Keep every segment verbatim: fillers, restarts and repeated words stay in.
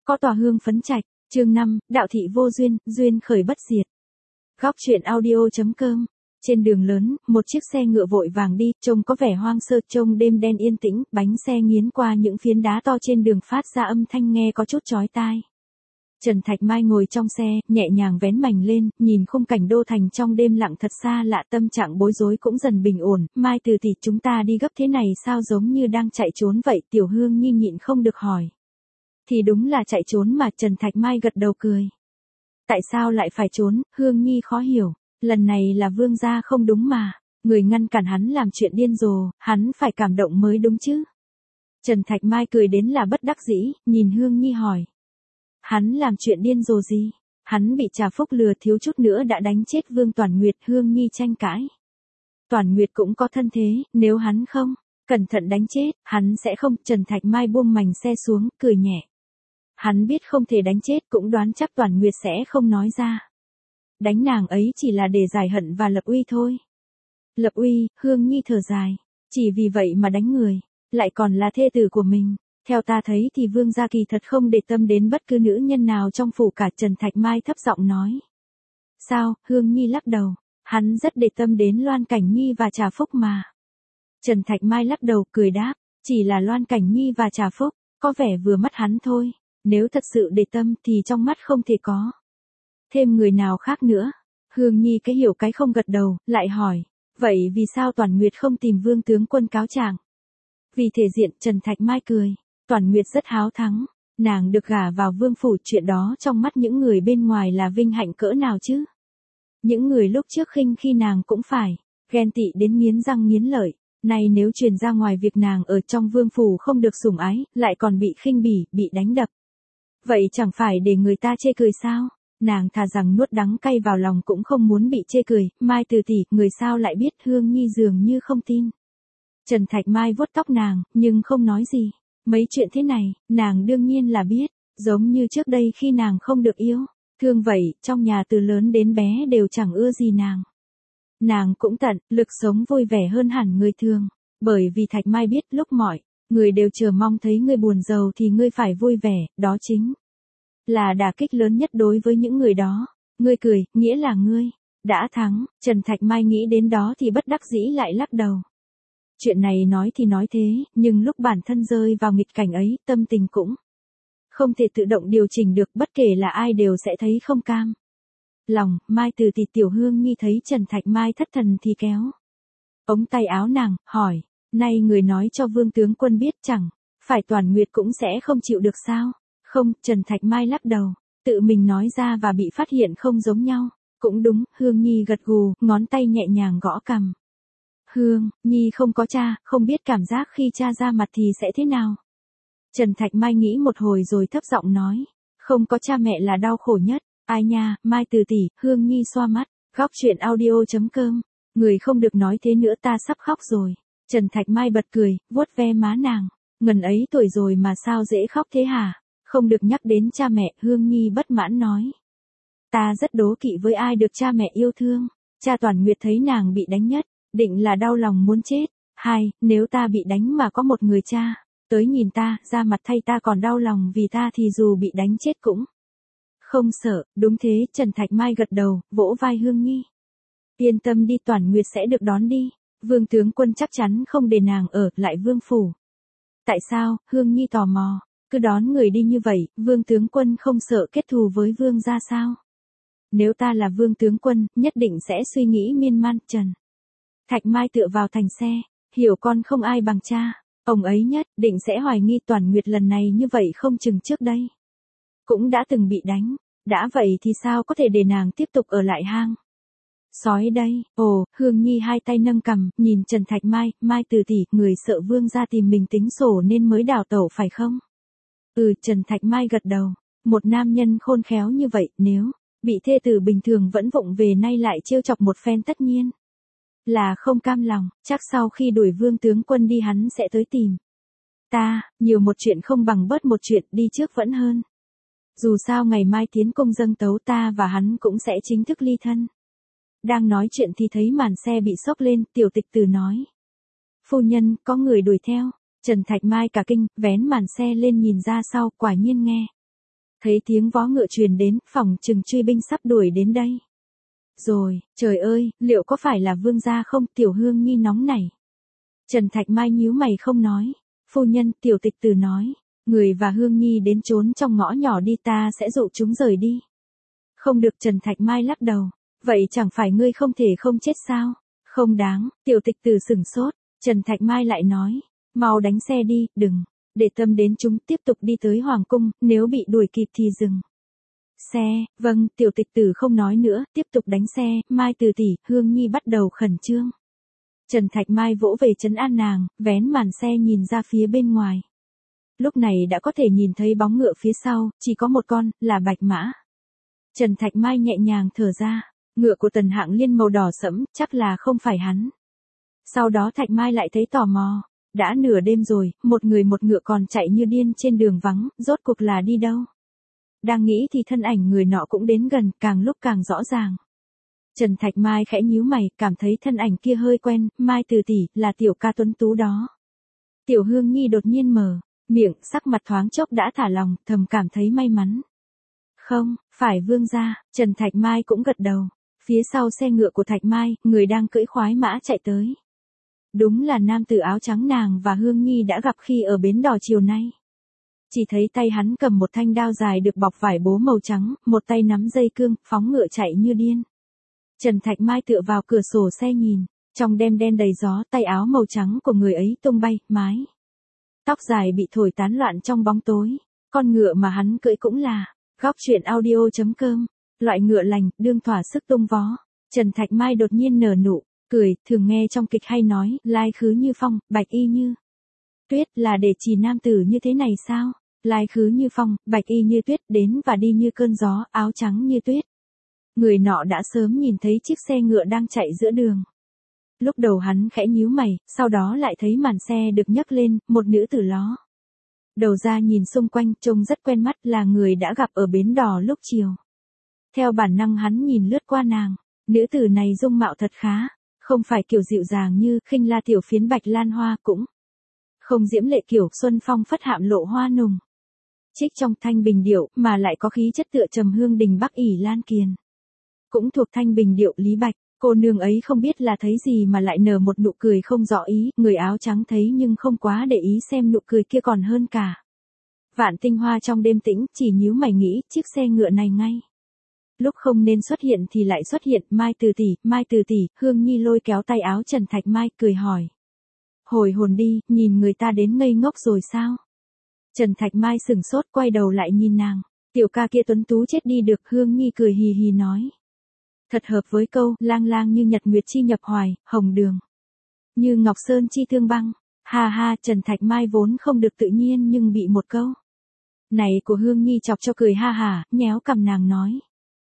Có tòa hương phấn trạch, chương năm, đạo thị vô duyên, duyên khởi bất diệt. Góc truyện audio.com. Trên đường lớn, một chiếc xe ngựa vội vàng đi, trông có vẻ hoang sơ, trông đêm đen yên tĩnh, bánh xe nghiến qua những phiến đá to trên đường phát ra âm thanh nghe có chút chói tai. Trần Thạch Mai ngồi trong xe, nhẹ nhàng vén mành lên, nhìn khung cảnh đô thành trong đêm lặng thật xa lạ, tâm trạng bối rối cũng dần bình ổn. Mai từ tỷ, chúng ta đi gấp thế này sao, giống như đang chạy trốn vậy, Tiểu Hương Nhi nhịn không được hỏi. Thì đúng là chạy trốn mà, Trần Thạch Mai gật đầu cười. Tại sao lại phải trốn, Hương Nhi khó hiểu, lần này là Vương gia không đúng mà, người ngăn cản hắn làm chuyện điên rồ, hắn phải cảm động mới đúng chứ. Trần Thạch Mai cười đến là bất đắc dĩ, nhìn Hương Nhi hỏi. Hắn làm chuyện điên rồ gì? Hắn bị Trà Phúc lừa, thiếu chút nữa đã đánh chết Vương Toản Nguyệt. Hương Nhi tranh cãi. Toản Nguyệt cũng có thân thế, nếu hắn không cẩn thận đánh chết, hắn sẽ không. Trần Thạch Mai buông mành xe xuống, cười nhẹ. Hắn biết không thể đánh chết, cũng đoán chắc Toản Nguyệt sẽ không nói ra. Đánh nàng ấy chỉ là để giải hận và lập uy thôi. Lập uy, Hương Nhi thở dài. Chỉ vì vậy mà đánh người, lại còn là thê tử của mình. Theo ta thấy thì Vương gia kỳ thật không để tâm đến bất cứ nữ nhân nào trong phủ cả. Trần Thạch Mai thấp giọng nói. Sao? Hương Nhi lắc đầu. Hắn rất để tâm đến Loan Cảnh Nhi và Trà Phúc mà. Trần Thạch Mai lắc đầu, cười đáp. Chỉ là Loan Cảnh Nhi và Trà Phúc, có vẻ vừa mắt hắn thôi. Nếu thật sự để tâm thì trong mắt không thể có thêm người nào khác nữa. Hương Nhi cái hiểu cái không gật đầu, lại hỏi. Vậy vì sao Toản Nguyệt không tìm Vương tướng quân cáo trạng? Vì thể diện. Trần Thạch Mai cười. Toản Nguyệt rất háo thắng, nàng được gả vào vương phủ, chuyện đó trong mắt những người bên ngoài là vinh hạnh cỡ nào chứ. Những người lúc trước khinh khi nàng cũng phải ghen tị đến nghiến răng nghiến lợi, nay nếu truyền ra ngoài việc nàng ở trong vương phủ không được sủng ái, lại còn bị khinh bỉ, bị đánh đập. Vậy chẳng phải để người ta chê cười sao? Nàng thà rằng nuốt đắng cay vào lòng cũng không muốn bị chê cười. Mai từ tỷ, người sao lại biết? Hương Nhi dường như không tin. Trần Thạch Mai vuốt tóc nàng, nhưng không nói gì. Mấy chuyện thế này, nàng đương nhiên là biết, giống như trước đây khi nàng không được yêu, thương vậy, trong nhà từ lớn đến bé đều chẳng ưa gì nàng. Nàng cũng tận lực sống vui vẻ hơn hẳn người thường, bởi vì Thạch Mai biết lúc mọi người đều chờ mong thấy ngươi buồn rầu thì ngươi phải vui vẻ, đó chính là đả kích lớn nhất đối với những người đó. Ngươi cười, nghĩa là ngươi đã thắng. Trần Thạch Mai nghĩ đến đó thì bất đắc dĩ lại lắc đầu. Chuyện này nói thì nói thế, nhưng lúc bản thân rơi vào nghịch cảnh ấy, tâm tình cũng không thể tự động điều chỉnh được, bất kể là ai đều sẽ thấy không cam lòng. Mai từ tỷ, Tiểu Hương Nhi thấy Trần Thạch Mai thất thần thì kéo ống tay áo nàng, hỏi, nay người nói cho Vương tướng quân biết, chẳng phải Toản Nguyệt cũng sẽ không chịu được sao? Không. Trần Thạch Mai lắc đầu, tự mình nói ra và bị phát hiện không giống nhau. Cũng đúng. Hương Nhi gật gù, ngón tay nhẹ nhàng gõ cằm. Hương Nhi không có cha, không biết cảm giác khi cha ra mặt thì sẽ thế nào. Trần Thạch Mai nghĩ một hồi rồi thấp giọng nói. Không có cha mẹ là đau khổ nhất. Ai nha, Mai từ tỷ. Hương Nhi xoa mắt. Góc truyện audio.com. Người không được nói thế nữa, ta sắp khóc rồi. Trần Thạch Mai bật cười, vuốt ve má nàng. Ngần ấy tuổi rồi mà sao dễ khóc thế hả? Không được nhắc đến cha mẹ. Hương Nhi bất mãn nói. Ta rất đố kỵ với ai được cha mẹ yêu thương. Cha Toản Nguyệt thấy nàng bị đánh nhất, định là đau lòng muốn chết. Hai, nếu ta bị đánh mà có một người cha tới nhìn ta, ra mặt thay ta còn đau lòng vì ta thì dù bị đánh chết cũng không sợ. Đúng thế. Trần Thạch Mai gật đầu, vỗ vai Hương Nhi. Yên tâm đi, Toản Nguyệt sẽ được đón đi. Vương tướng quân chắc chắn không để nàng ở lại vương phủ. Tại sao? Hương Nhi tò mò. Cứ đón người đi như vậy, Vương tướng quân không sợ kết thù với Vương gia sao? Nếu ta là Vương tướng quân, nhất định sẽ suy nghĩ miên man. Trần Thạch Mai tựa vào thành xe, hiểu con không ai bằng cha, ông ấy nhất định sẽ hoài nghi Toản Nguyệt lần này như vậy không chừng trước đây cũng đã từng bị đánh, đã vậy thì sao có thể để nàng tiếp tục ở lại hang sói đây. Ồ. Hương Nhi hai tay nâng cằm, nhìn Trần Thạch Mai. Mai từ tỷ, người sợ Vương gia tìm mình tính sổ nên mới đào tẩu phải không? Ừ. Trần Thạch Mai gật đầu. Một nam nhân khôn khéo như vậy, nếu bị thê tử bình thường vẫn vụng về nay lại trêu chọc một phen tất nhiên là không cam lòng. Chắc sau khi đuổi Vương tướng quân đi hắn sẽ tới tìm ta. Nhiều một chuyện không bằng bớt một chuyện, đi trước vẫn hơn. Dù sao ngày mai tiến cung dâng tấu, ta và hắn cũng sẽ chính thức ly thân. Đang nói chuyện thì thấy màn xe bị xốc lên. Tiểu Tịch Tử nói. Phu nhân, có người đuổi theo. Trần Thạch Mai cả kinh, vén màn xe lên nhìn ra sau, quả nhiên nghe Thấy tiếng vó ngựa truyền đến, phòng trừng truy binh sắp đuổi đến đây. Rồi, trời ơi, liệu có phải là vương gia không? Tiểu Hương Nhi nóng nảy. Trần Thạch Mai nhíu mày không nói. Phu nhân, tiểu tịch tử nói, người và Hương Nhi đến trốn trong ngõ nhỏ đi, ta sẽ dụ chúng rời đi. Không được, Trần Thạch Mai lắc đầu. Vậy chẳng phải ngươi không thể không chết sao? Không đáng, tiểu tịch tử sửng sốt. Trần Thạch Mai lại nói, mau đánh xe đi, đừng, để tâm đến chúng, tiếp tục đi tới Hoàng cung, nếu bị đuổi kịp thì dừng. Xe, vâng, tiểu tịch tử không nói nữa, tiếp tục đánh xe, Mai từ tỷ, Hương Nhi bắt đầu khẩn trương. Trần Thạch Mai vỗ về trấn an nàng, vén màn xe nhìn ra phía bên ngoài. Lúc này đã có thể nhìn thấy bóng ngựa phía sau, chỉ có một con, là Bạch Mã. Trần Thạch Mai nhẹ nhàng thở ra, ngựa của Tần Hạng Liên màu đỏ sẫm, chắc là không phải hắn. Sau đó Thạch Mai lại thấy tò mò, đã nửa đêm rồi, một người một ngựa còn chạy như điên trên đường vắng, rốt cuộc là đi đâu? Đang nghĩ thì thân ảnh người nọ cũng đến gần, càng lúc càng rõ ràng. Trần Thạch Mai khẽ nhíu mày, cảm thấy thân ảnh kia hơi quen, Mai từ tỷ, là tiểu ca tuấn tú đó. Tiểu Hương Nhi đột nhiên mở miệng, sắc mặt thoáng chốc đã thả lòng, thầm cảm thấy may mắn. Không, phải vương gia, Trần Thạch Mai cũng gật đầu. Phía sau xe ngựa của Thạch Mai, người đang cưỡi khoái mã chạy tới. Đúng là nam tử áo trắng nàng và Hương Nhi đã gặp khi ở bến đò chiều nay. Chỉ thấy tay hắn cầm một thanh đao dài được bọc vải bố màu trắng, một tay nắm dây cương, phóng ngựa chạy như điên. Trần Thạch Mai tựa vào cửa sổ xe nhìn, trong đêm đen đầy gió, tay áo màu trắng của người ấy tung bay, mái tóc dài bị thổi tán loạn trong bóng tối. Con ngựa mà hắn cưỡi cũng là Góc truyện audio chấm com, loại ngựa lành, đương thỏa sức tung vó. Trần Thạch Mai đột nhiên nở nụ cười, thường nghe trong kịch hay nói, lai khứ như phong, bạch y như tuyết, là để chỉ nam tử như thế này sao? Lai khứ như phong, bạch y như tuyết, đến và đi như cơn gió, áo trắng như tuyết. Người nọ đã sớm nhìn thấy chiếc xe ngựa đang chạy giữa đường. Lúc đầu hắn khẽ nhíu mày, sau đó lại thấy màn xe được nhấc lên, một nữ tử ló đầu ra nhìn xung quanh, trông rất quen mắt, là người đã gặp ở bến đò lúc chiều. Theo bản năng hắn nhìn lướt qua nàng, nữ tử này dung mạo thật khá, không phải kiểu dịu dàng như khinh la tiểu phiến Bạch Lan Hoa, cũng không diễm lệ kiểu xuân phong phất hạm lộ hoa nùng. Trích trong thanh bình điệu, mà lại có khí chất tựa trầm hương đình Bắc ỷ Lan Kiền. Cũng thuộc thanh bình điệu Lý Bạch, cô nương ấy không biết là thấy gì mà lại nở một nụ cười không rõ ý, người áo trắng thấy nhưng không quá để ý xem nụ cười kia còn hơn cả vạn tinh hoa trong đêm tĩnh, chỉ nhíu mày nghĩ, chiếc xe ngựa này ngay lúc không nên xuất hiện thì lại xuất hiện. Mai từ tỷ, Mai từ tỷ, Hương Nhi lôi kéo tay áo Trần Thạch Mai, cười hỏi. Hồi hồn đi, nhìn người ta đến ngây ngốc rồi sao? Trần Thạch Mai sừng sốt, quay đầu lại nhìn nàng. Tiểu ca kia tuấn tú chết đi được. Hương Nhi cười hì hì nói. Thật hợp với câu, lang lang như nhật nguyệt chi nhập hoài, hồng đường như ngọc sơn chi thương băng. Ha ha, Trần Thạch Mai vốn không được tự nhiên nhưng bị một câu này của Hương Nhi chọc cho cười ha hả, nhéo cằm nàng nói.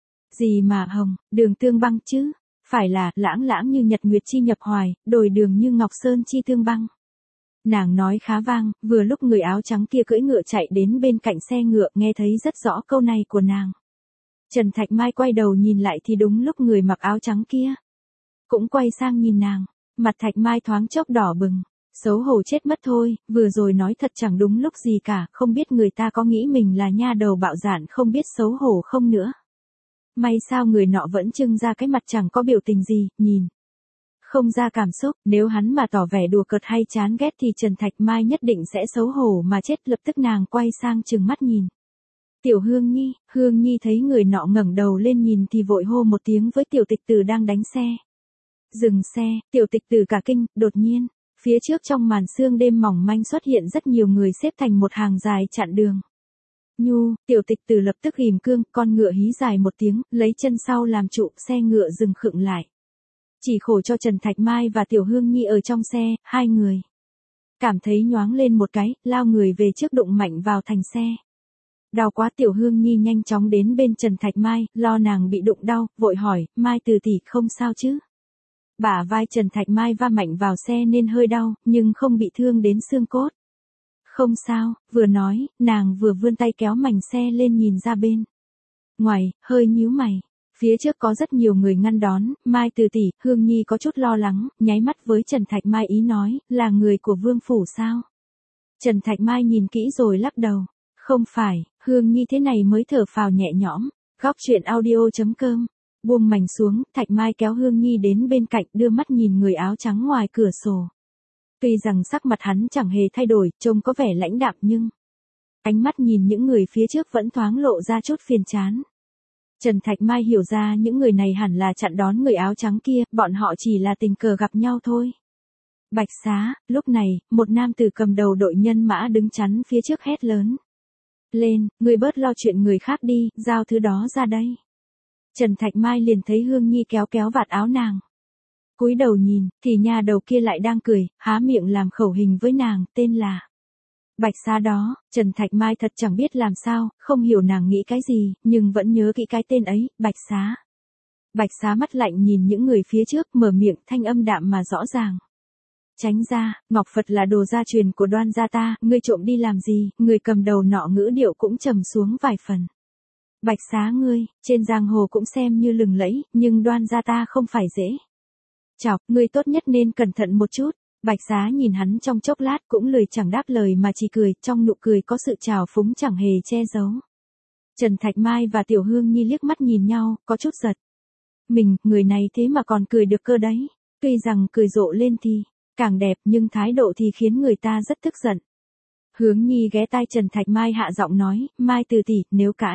Gì mà hồng, đường tương băng chứ? Phải là, lãng lãng như nhật nguyệt chi nhập hoài, đồi đường như ngọc sơn chi tương băng. Nàng nói khá vang, vừa lúc người áo trắng kia cưỡi ngựa chạy đến bên cạnh xe ngựa, nghe thấy rất rõ câu này của nàng. Trần Thạch Mai quay đầu nhìn lại thì đúng lúc người mặc áo trắng kia cũng quay sang nhìn nàng, mặt Thạch Mai thoáng chốc đỏ bừng, xấu hổ chết mất thôi, vừa rồi nói thật chẳng đúng lúc gì cả, không biết người ta có nghĩ mình là nha đầu bạo dạn không biết xấu hổ không nữa. May sao người nọ vẫn trưng ra cái mặt chẳng có biểu tình gì, nhìn không ra cảm xúc, nếu hắn mà tỏ vẻ đùa cợt hay chán ghét thì Trần Thạch Mai nhất định sẽ xấu hổ mà chết. Lập tức nàng quay sang trừng mắt nhìn Tiểu Hương Nhi. Hương Nhi thấy người nọ ngẩng đầu lên nhìn thì vội hô một tiếng với tiểu tịch tử đang đánh xe. Dừng xe. Tiểu tịch tử cả kinh, đột nhiên phía trước trong màn sương đêm mỏng manh xuất hiện rất nhiều người xếp thành một hàng dài chặn đường. Nhu, tiểu tịch tử lập tức ghim cương, con ngựa hí dài một tiếng, lấy chân sau làm trụ, xe ngựa dừng khựng lại. Chỉ khổ cho Trần Thạch Mai và Tiểu Hương Nhi ở trong xe, hai người cảm thấy nhoáng lên một cái, lao người về trước đụng mạnh vào thành xe. Đau quá. Tiểu Hương Nhi nhanh chóng đến bên Trần Thạch Mai, lo nàng bị đụng đau, vội hỏi, Mai từ tỷ không sao chứ? Bả vai Trần Thạch Mai va mạnh vào xe nên hơi đau, nhưng không bị thương đến xương cốt. Không sao, vừa nói, nàng vừa vươn tay kéo mảnh xe lên nhìn ra bên ngoài, hơi nhíu mày. Phía trước có rất nhiều người ngăn đón. Mai từ tỷ, Hương Nhi có chút lo lắng, nháy mắt với Trần Thạch Mai ý nói, là người của vương phủ sao? Trần Thạch Mai nhìn kỹ rồi lắc đầu. Không phải, Hương Nhi thế này mới thở phào nhẹ nhõm. Góc chuyện audio.com. Buông mảnh xuống, Thạch Mai kéo Hương Nhi đến bên cạnh đưa mắt nhìn người áo trắng ngoài cửa sổ. Tuy rằng sắc mặt hắn chẳng hề thay đổi, trông có vẻ lãnh đạm nhưng ánh mắt nhìn những người phía trước vẫn thoáng lộ ra chút phiền chán. Trần Thạch Mai hiểu ra những người này hẳn là chặn đón người áo trắng kia, bọn họ chỉ là tình cờ gặp nhau thôi. Bạch Xá, lúc này, một nam tử cầm đầu đội nhân mã đứng chắn phía trước hét lớn. Lên, người bớt lo chuyện người khác đi, giao thứ đó ra đây. Trần Thạch Mai liền thấy Hương Nhi kéo kéo vạt áo nàng. Cúi đầu nhìn, thì nhà đầu kia lại đang cười, há miệng làm khẩu hình với nàng, tên là Bạch Xá đó. Trần Thạch Mai thật chẳng biết làm sao, không hiểu nàng nghĩ cái gì, nhưng vẫn nhớ kỹ cái tên ấy, Bạch Xá. Bạch Xá mắt lạnh nhìn những người phía trước, mở miệng, thanh âm đạm mà rõ ràng. Tránh ra, Ngọc Phật là đồ gia truyền của Đoan gia ta, ngươi trộm đi làm gì? Người cầm đầu nọ ngữ điệu cũng trầm xuống vài phần. Bạch Xá ngươi, trên giang hồ cũng xem như lừng lẫy, nhưng Đoan gia ta không phải dễ. Chọc, ngươi tốt nhất nên cẩn thận một chút. Bạch Xá nhìn hắn trong chốc lát cũng lười chẳng đáp lời mà chỉ cười, trong nụ cười có sự trào phúng chẳng hề che giấu. Trần Thạch Mai và Tiểu Hương Nhi liếc mắt nhìn nhau, có chút giật. Mình, người này thế mà còn cười được cơ đấy. Tuy rằng cười rộ lên thì càng đẹp nhưng thái độ thì khiến người ta rất tức giận. Hướng Nhi ghé tai Trần Thạch Mai hạ giọng nói, Mai từ tỷ, nếu cãi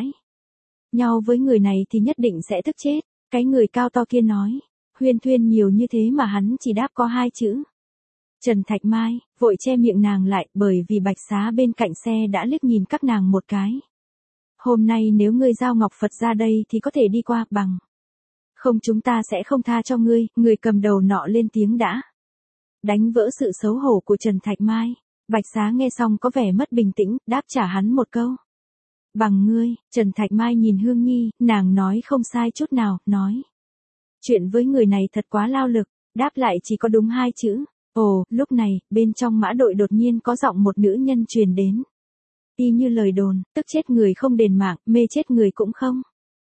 nhau với người này thì nhất định sẽ tức chết. Cái người cao to kia nói, huyên thuyên nhiều như thế mà hắn chỉ đáp có hai chữ. Trần Thạch Mai, vội che miệng nàng lại, bởi vì Bạch Xá bên cạnh xe đã liếc nhìn các nàng một cái. Hôm nay nếu ngươi giao Ngọc Phật ra đây thì có thể đi qua, bằng không chúng ta sẽ không tha cho ngươi. Người cầm đầu nọ lên tiếng đã đánh vỡ sự xấu hổ của Trần Thạch Mai. Bạch Xá nghe xong có vẻ mất bình tĩnh, đáp trả hắn một câu. Bằng ngươi. Trần Thạch Mai nhìn Hương Nhi, nàng nói không sai chút nào, nói. Chuyện với người này thật quá lao lực, đáp lại chỉ có đúng hai chữ. Ồ, lúc này, bên trong mã đội đột nhiên có giọng một nữ nhân truyền đến. Y như lời đồn, tức chết người không đền mạng, mê chết người cũng không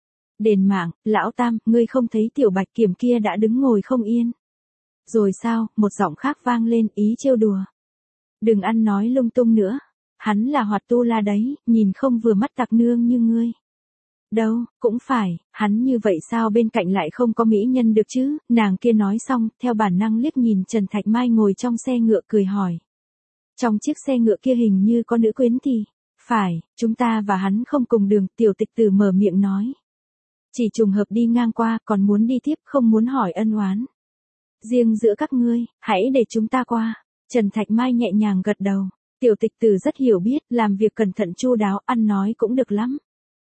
đền mạng. Lão Tam, ngươi không thấy Tiểu Bạch Kiểm kia đã đứng ngồi không yên. Rồi sao, một giọng khác vang lên, ý trêu đùa. Đừng ăn nói lung tung nữa. Hắn là Hoạt Tu La đấy, nhìn không vừa mắt tặc nương như ngươi. Đâu, cũng phải, hắn như vậy sao bên cạnh lại không có mỹ nhân được chứ? Nàng kia nói xong, theo bản năng liếc nhìn Trần Thạch Mai ngồi trong xe ngựa cười hỏi. Trong chiếc xe ngựa kia hình như có nữ quyến thì. Phải, chúng ta và hắn không cùng đường, Tiểu Tịch Tử mở miệng nói. Chỉ trùng hợp đi ngang qua, còn muốn đi tiếp, không muốn hỏi ân oán. Riêng giữa các ngươi, hãy để chúng ta qua. Trần Thạch Mai nhẹ nhàng gật đầu. Tiểu Tịch Tử rất hiểu biết, làm việc cẩn thận chu đáo, ăn nói cũng được lắm.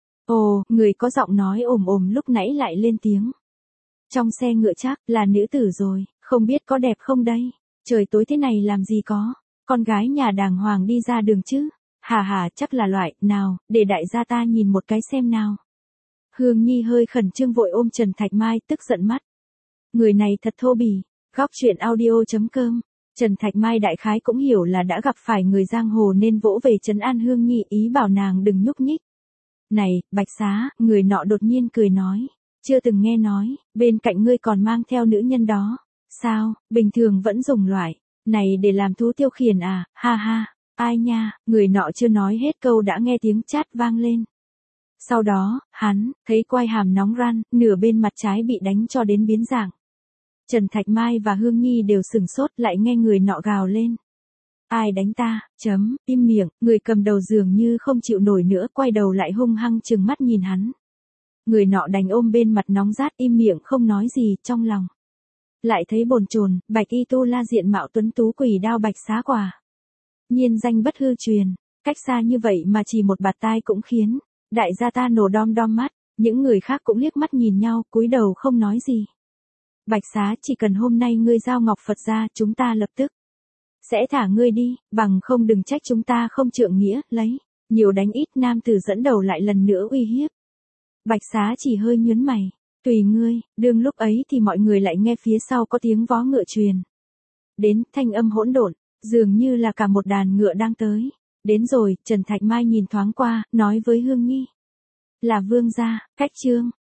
Ồ, người có giọng nói ồm ồm lúc nãy lại lên tiếng. Trong xe ngựa chắc là nữ tử rồi, không biết có đẹp không đây? Trời tối thế này làm gì có, con gái nhà đàng hoàng đi ra đường chứ? Hà hà, chắc là loại, nào, để đại gia ta nhìn một cái xem nào. Hương Nhi hơi khẩn trương vội ôm Trần Thạch Mai, tức giận mắt. Người này thật thô bỉ. Góc chuyện audio.com. Trần Thạch Mai đại khái cũng hiểu là đã gặp phải người giang hồ nên vỗ về trấn an Hương Nhi, ý bảo nàng đừng nhúc nhích. Này, Bạch Xá, người nọ đột nhiên cười nói. Chưa từng nghe nói, bên cạnh ngươi còn mang theo nữ nhân đó. Sao, bình thường vẫn dùng loại này để làm thú tiêu khiển à, ha ha. Ai nha, người nọ chưa nói hết câu đã nghe tiếng chát vang lên. Sau đó, hắn, thấy quai hàm nóng ran, nửa bên mặt trái bị đánh cho đến biến dạng. Trần Thạch Mai và Hương Nhi đều sửng sốt lại nghe người nọ gào lên. Ai đánh ta, chấm, im miệng, người cầm đầu dường như không chịu nổi nữa, quay đầu lại hung hăng trừng mắt nhìn hắn. Người nọ đành ôm bên mặt nóng rát im miệng không nói gì, trong lòng lại thấy bồn chồn. Bạch Y Tu La diện mạo tuấn tú quỷ đao Bạch Xá quả nhiên danh bất hư truyền, cách xa như vậy mà chỉ một bạt tai cũng khiến đại gia ta nổ đom đom mắt. Những người khác cũng liếc mắt nhìn nhau, cúi đầu không nói gì. Bạch Xá, chỉ cần hôm nay ngươi giao Ngọc Phật ra, chúng ta lập tức sẽ thả ngươi đi, bằng không đừng trách chúng ta không trượng nghĩa, lấy nhiều đánh ít. Nam tử dẫn đầu lại lần nữa uy hiếp. Bạch Xá chỉ hơi nhướng mày, tùy ngươi. Đương lúc ấy thì mọi người lại nghe phía sau có tiếng vó ngựa truyền đến, thanh âm hỗn độn, dường như là cả một đàn ngựa đang tới. Đến rồi, Trần Thạch Mai nhìn thoáng qua, nói với Hương Nhi. Là vương gia, cách trương.